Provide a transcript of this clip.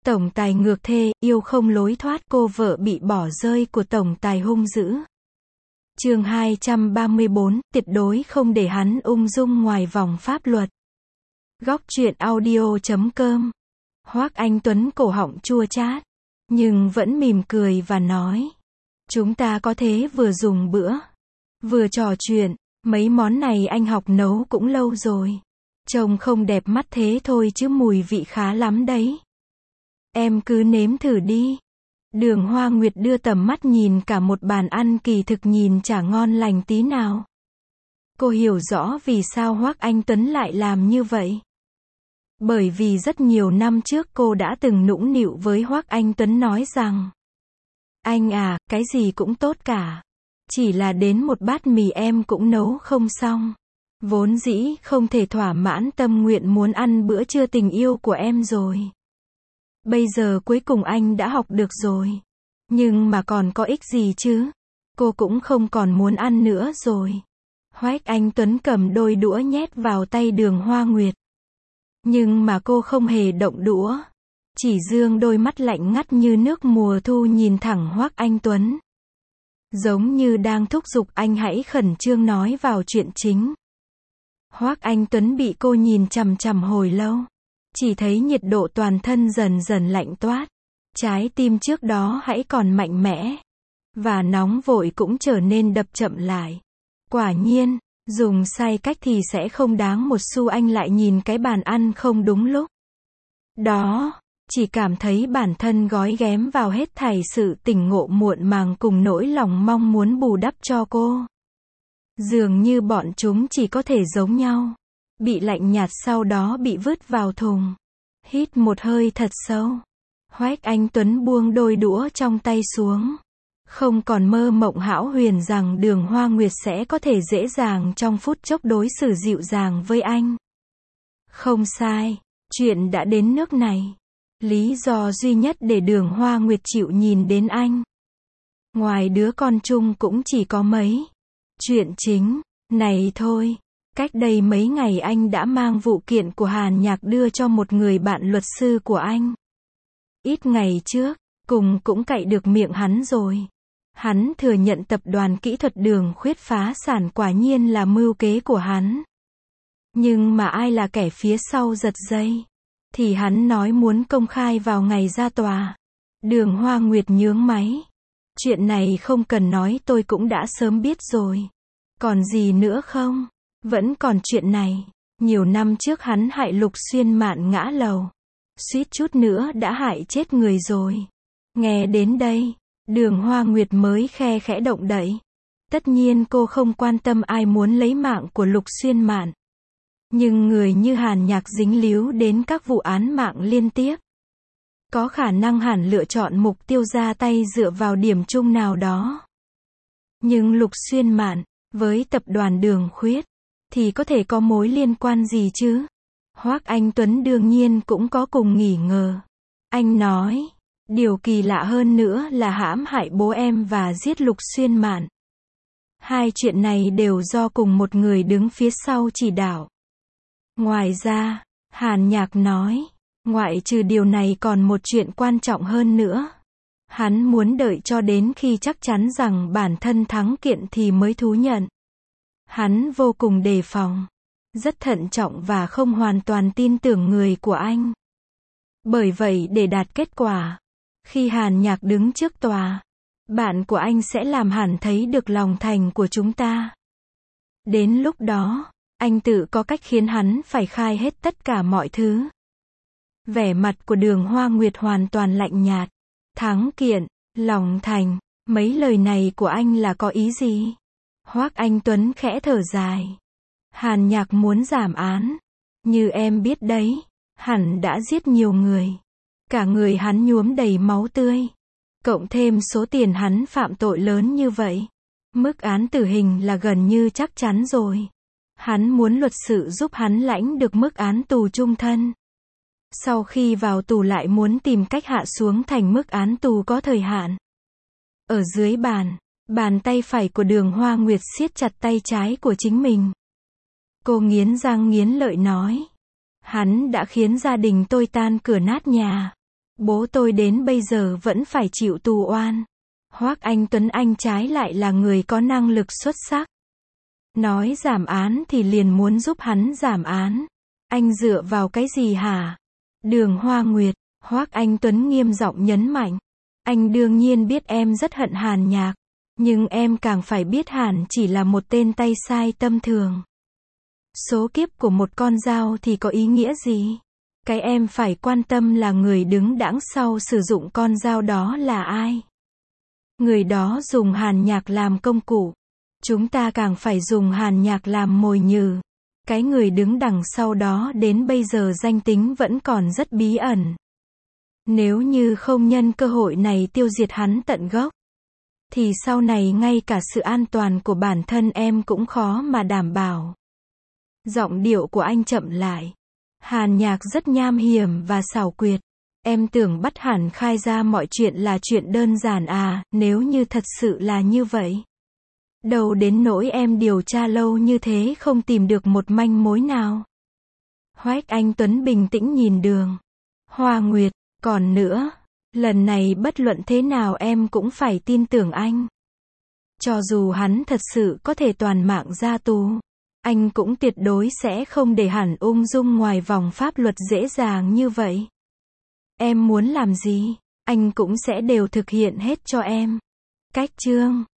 Tổng tài ngược thê, yêu không lối thoát, cô vợ bị bỏ rơi của tổng tài hung dữ. Chương 234, tuyệt đối không để hắn ung dung ngoài vòng pháp luật. Góc truyện audio.com. Hoắc Anh Tuấn cổ họng chua chát, nhưng vẫn mỉm cười và nói: chúng ta có thế vừa dùng bữa, vừa trò chuyện, mấy món này anh học nấu cũng lâu rồi. Trông không đẹp mắt thế thôi chứ mùi vị khá lắm đấy. Em cứ nếm thử đi. Đường Hoa Nguyệt đưa tầm mắt nhìn cả một bàn ăn kỳ thực nhìn chả ngon lành tí nào. Cô hiểu rõ vì sao Hoắc Anh Tuấn lại làm như vậy. Bởi vì rất nhiều năm trước cô đã từng nũng nịu với Hoắc Anh Tuấn nói rằng: anh à, cái gì cũng tốt cả. Chỉ là đến một bát mì em cũng nấu không xong. Vốn dĩ không thể thỏa mãn tâm nguyện muốn ăn bữa trưa tình yêu của em rồi. Bây giờ cuối cùng anh đã học được rồi. Nhưng mà còn có ích gì chứ? Cô cũng không còn muốn ăn nữa rồi. Hoắc Anh Tuấn cầm đôi đũa nhét vào tay Đường Hoa Nguyệt. Nhưng mà cô không hề động đũa. Chỉ dương đôi mắt lạnh ngắt như nước mùa thu nhìn thẳng Hoắc Anh Tuấn. Giống như đang thúc giục anh hãy khẩn trương nói vào chuyện chính. Hoắc Anh Tuấn bị cô nhìn chằm chằm hồi lâu. Chỉ thấy nhiệt độ toàn thân dần dần lạnh toát. Trái tim trước đó hãy còn mạnh mẽ và nóng vội cũng trở nên đập chậm lại. Quả nhiên, dùng sai cách thì sẽ không đáng một xu. Anh lại nhìn cái bàn ăn không đúng lúc đó, chỉ cảm thấy bản thân gói ghém vào hết thảy sự tỉnh ngộ muộn màng cùng nỗi lòng mong muốn bù đắp cho cô. Dường như bọn chúng chỉ có thể giống nhau, bị lạnh nhạt sau đó bị vứt vào thùng. Hít một hơi thật sâu, Hoắc Anh Tuấn buông đôi đũa trong tay xuống. Không còn mơ mộng hão huyền rằng Đường Hoa Nguyệt sẽ có thể dễ dàng trong phút chốc đối xử dịu dàng với anh. Không sai, chuyện đã đến nước này. Lý do duy nhất để Đường Hoa Nguyệt chịu nhìn đến anh, ngoài đứa con chung cũng chỉ có mấy chuyện chính này thôi. Cách đây mấy ngày anh đã mang vụ kiện của Hàn Nhạc đưa cho một người bạn luật sư của anh. Ít ngày trước, cùng cũng cậy được miệng hắn rồi. Hắn thừa nhận tập đoàn kỹ thuật Đường Khuyết phá sản quả nhiên là mưu kế của hắn. Nhưng mà ai là kẻ phía sau giật dây? Thì hắn nói muốn công khai vào ngày ra tòa. Đường Hoa Nguyệt nhướng máy. Chuyện này không cần nói, tôi cũng đã sớm biết rồi. Còn gì nữa không? Vẫn còn chuyện này. Nhiều năm trước hắn hại Lục Xuyên Mạn ngã lầu. Suýt chút nữa đã hại chết người rồi. Nghe đến đây, Đường Hoa Nguyệt mới khe khẽ động đậy. Tất nhiên cô không quan tâm ai muốn lấy mạng của Lục Xuyên Mạn. Nhưng người như Hàn Nhạc dính líu đến các vụ án mạng liên tiếp. Có khả năng hẳn lựa chọn mục tiêu ra tay dựa vào điểm chung nào đó. Nhưng Lục Xuyên Mạn, với tập đoàn Đường Khuyết, thì có thể có mối liên quan gì chứ? Hoắc Anh Tuấn đương nhiên cũng có cùng nghi ngờ. Anh nói, điều kỳ lạ hơn nữa là hãm hại bố em và giết Lục Xuyên Mạn. Hai chuyện này đều do cùng một người đứng phía sau chỉ đạo. Ngoài ra, Hàn Nhạc nói, ngoại trừ điều này còn một chuyện quan trọng hơn nữa. Hắn muốn đợi cho đến khi chắc chắn rằng bản thân thắng kiện thì mới thú nhận. Hắn vô cùng đề phòng, rất thận trọng và không hoàn toàn tin tưởng người của anh. Bởi vậy để đạt kết quả, khi Hàn Nhạc đứng trước tòa, bạn của anh sẽ làm hẳn thấy được lòng thành của chúng ta. Đến lúc đó, anh tự có cách khiến hắn phải khai hết tất cả mọi thứ. Vẻ mặt của Đường Hoa Nguyệt hoàn toàn lạnh nhạt. Thắng kiện, lòng thành, mấy lời này của anh là có ý gì? Hoắc Anh Tuấn khẽ thở dài. Hàn Nhạc muốn giảm án. Như em biết đấy, hẳn đã giết nhiều người. Cả người hắn nhuốm đầy máu tươi. Cộng thêm số tiền hắn phạm tội lớn như vậy. Mức án tử hình là gần như chắc chắn rồi. Hắn muốn luật sự giúp hắn lãnh được mức án tù chung thân. Sau khi vào tù lại muốn tìm cách hạ xuống thành mức án tù có thời hạn. Ở dưới bàn tay phải của Đường Hoa Nguyệt siết chặt tay trái của chính mình. Cô nghiến răng nghiến lợi nói. Hắn đã khiến gia đình tôi tan cửa nát nhà. Bố tôi đến bây giờ vẫn phải chịu tù oan. Hoác Anh Tuấn anh trái lại là người có năng lực xuất sắc. Nói giảm án thì liền muốn giúp hắn giảm án. Anh dựa vào cái gì hả? Đường Hoa Nguyệt, Hoác Anh Tuấn nghiêm giọng nhấn mạnh. Anh đương nhiên biết em rất hận Hàn Nhạc. Nhưng em càng phải biết Hàn chỉ là một tên tay sai tâm thường. Số kiếp của một con dao thì có ý nghĩa gì? Cái em phải quan tâm là người đứng đằng sau sử dụng con dao đó là ai? Người đó dùng Hàn Nhạc làm công cụ. Chúng ta càng phải dùng Hàn Nhạc làm mồi nhử. Cái người đứng đằng sau đó đến bây giờ danh tính vẫn còn rất bí ẩn. Nếu như không nhân cơ hội này tiêu diệt hắn tận gốc, thì sau này ngay cả sự an toàn của bản thân em cũng khó mà đảm bảo. Giọng điệu của anh chậm lại. Hàn Nhạc rất nham hiểm và xảo quyệt. Em tưởng bắt Hàn khai ra mọi chuyện là chuyện đơn giản à, nếu như thật sự là như vậy. Đâu đến nỗi em điều tra lâu như thế không tìm được một manh mối nào. Hoác Anh Tuấn bình tĩnh nhìn Đường Hoa Nguyệt, còn nữa, lần này bất luận thế nào em cũng phải tin tưởng anh. Cho dù hắn thật sự có thể toàn mạng ra tù, anh cũng tuyệt đối sẽ không để Hàn ung dung ngoài vòng pháp luật dễ dàng như vậy. Em muốn làm gì, anh cũng sẽ đều thực hiện hết cho em. Cách chương